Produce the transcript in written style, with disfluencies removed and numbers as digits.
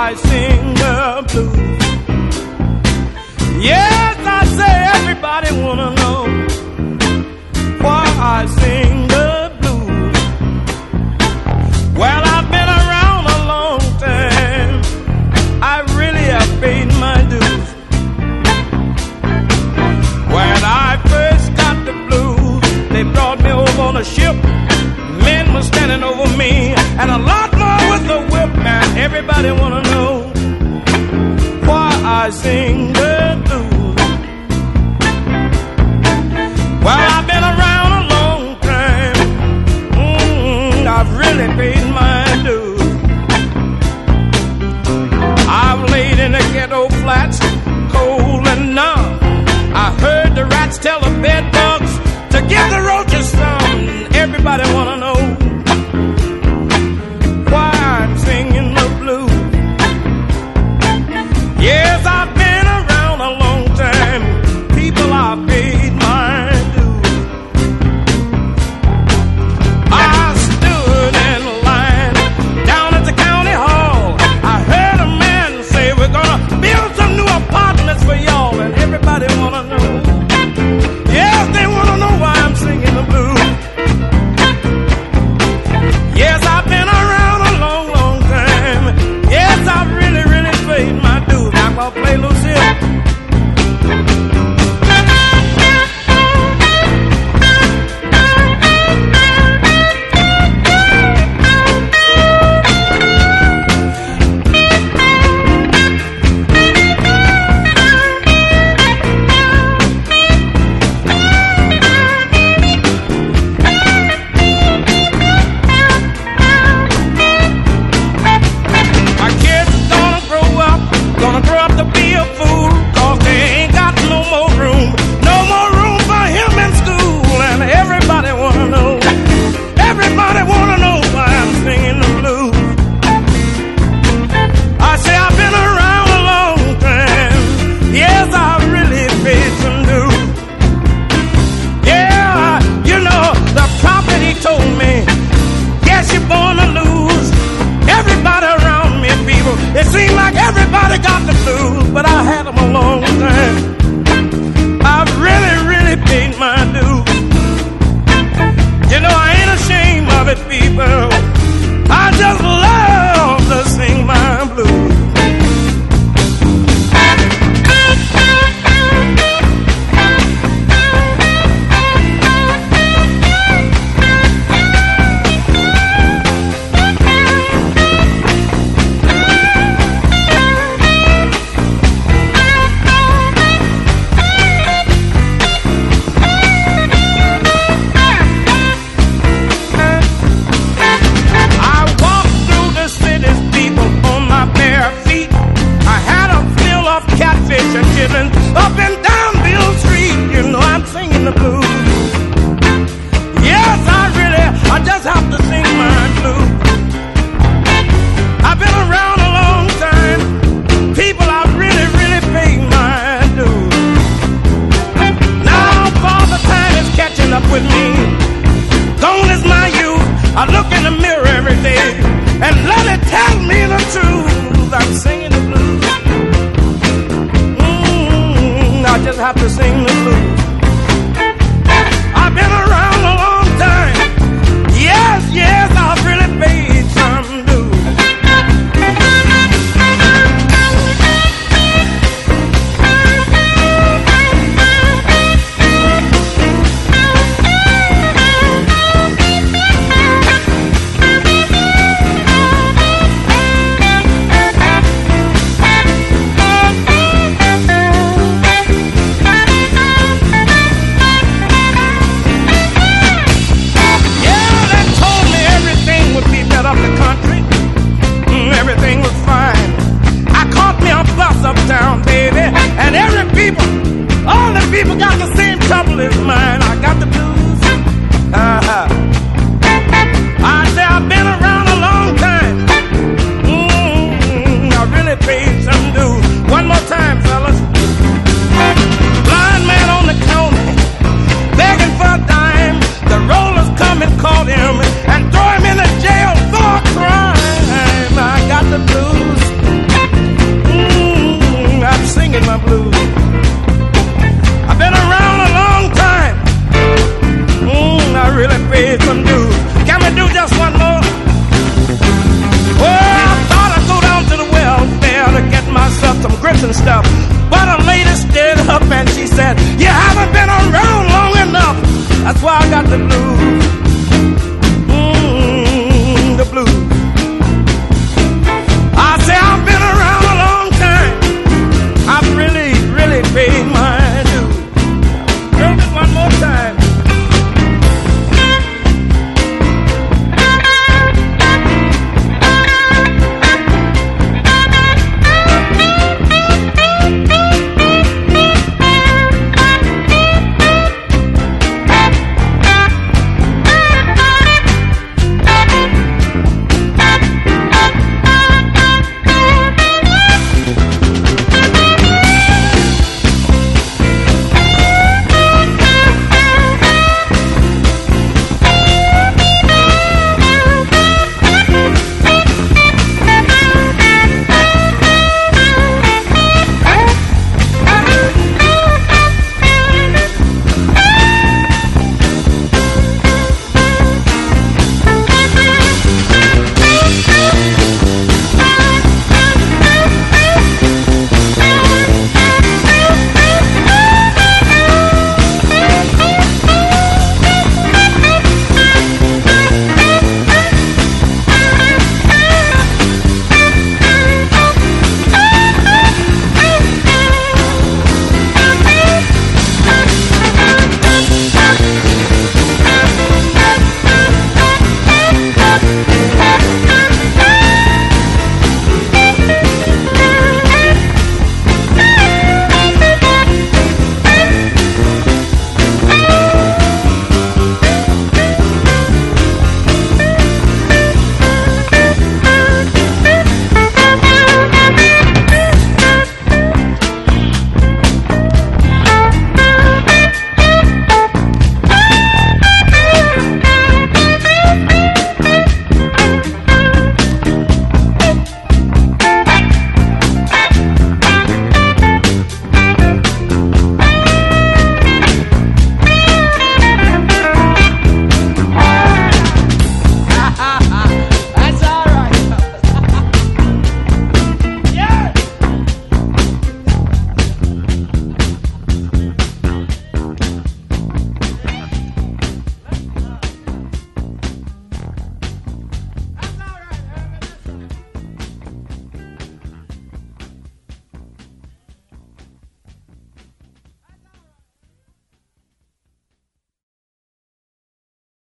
I sing the blues. Yes, I say everybody wanna know why I sing the blues. Well, I've been around a long time. I really have paid my dues. When I first got the blues, they brought me over on a ship. Men were standing over me, and a lot more with the whip. Man, everybody wanna know why I sing the blues. Well, I've been around a long time. I've really paid my dues. I've laid in the ghetto flats, cold and numb. I heard the rats tell the bed bugs to give the roaches some. Everybody wanna know why I'm singing the blues. Yes, I've been around a long time. People, I've paid my dues. I stood in line down at the county hall. I heard a man say, we're gonna build some new apartments for y'all. And everybody wanna know. Yes, they wanna know why I'm singing the blues. Yes, I've been around a long, long time. Yes, I've really, really played my dues. I'm gonna play Lucille. Gonna grow up to be a fool, 'cause they ain't got no more room for him in school. And everybody wanna know why I'm singing the blues. I say I've been around a long time. Yes, I've really paid some dues. Yeah, you know, the prophet, he told me, yes, you're born to lose. Everybody around me, people, it seems like everybody got the blues.